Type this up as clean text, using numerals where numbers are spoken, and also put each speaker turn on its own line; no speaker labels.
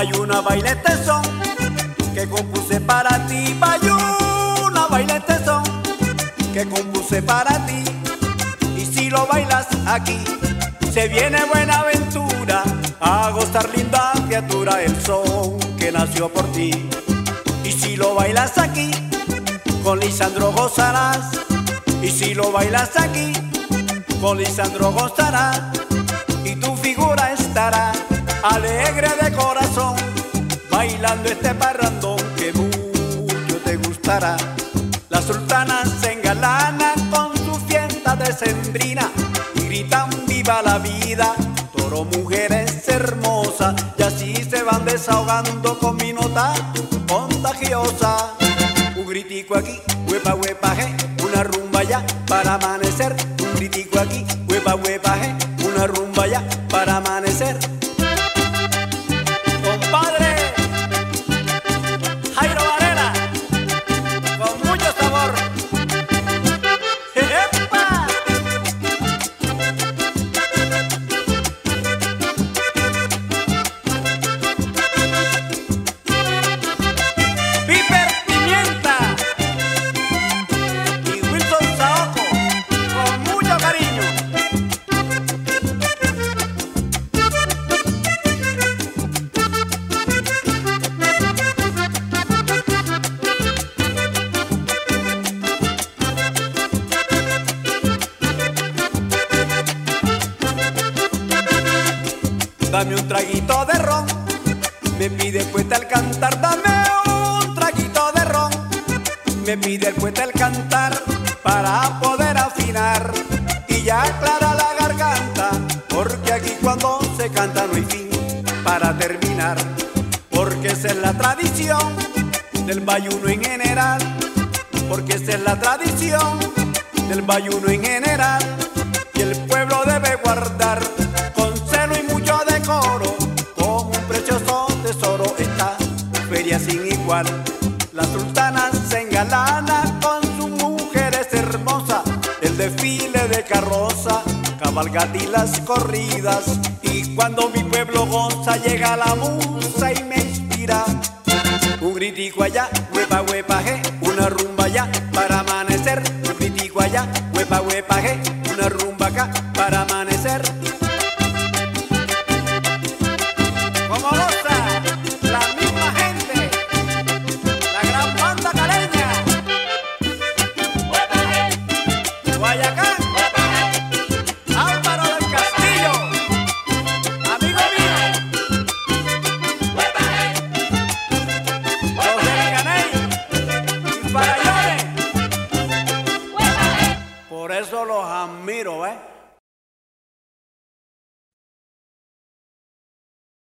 Bayuna, baila este son que compuse para ti. Bayuna, baila este son que compuse para ti. Y si lo bailas aquí, se viene buena aventura, a gozar linda criatura el son que nació por ti. Y si lo bailas aquí, con Lisandro gozarás. Y si lo bailas aquí, con Lisandro gozarás. Y tu figura estará alegre de corazón, bailando este parrandón que mucho te gustará. Las sultanas se engalanan con su fiesta decembrina y gritan viva la vida, toro mujeres hermosas, y así se van desahogando con mi nota contagiosa. Un gritico aquí, huepa huepa je, una rumba ya para amanecer. Un gritico aquí, huepa huepa je, una rumba ya para amanecer. Compadre Jairo Varela, con mucho sabor. ¡Epa! Piper Pimienta y Wilson Saoco, con mucho cariño. Dame un traguito de ron, me pide el poeta al cantar. Dame un traguito de ron, me pide el poeta al cantar, para poder afinar y ya aclara la garganta, porque aquí cuando se canta no hay fin para terminar, porque esa es la tradición del bayuno en general, porque esa es la tradición del bayuno en general, y el pueblo debe guardar con celo y mucho decoro, como un precioso tesoro esta feria sin igual. Las sultanas se engalanan con sus mujeres hermosas, el desfile de carroza, cabalgata y las corridas, y cuando mi pueblo goza llega la musa y me inspira. Un gritico allá, huepa huepa je, una rumba allá para amanecer. Un gritico allá, huepa huepa je, una rumba acá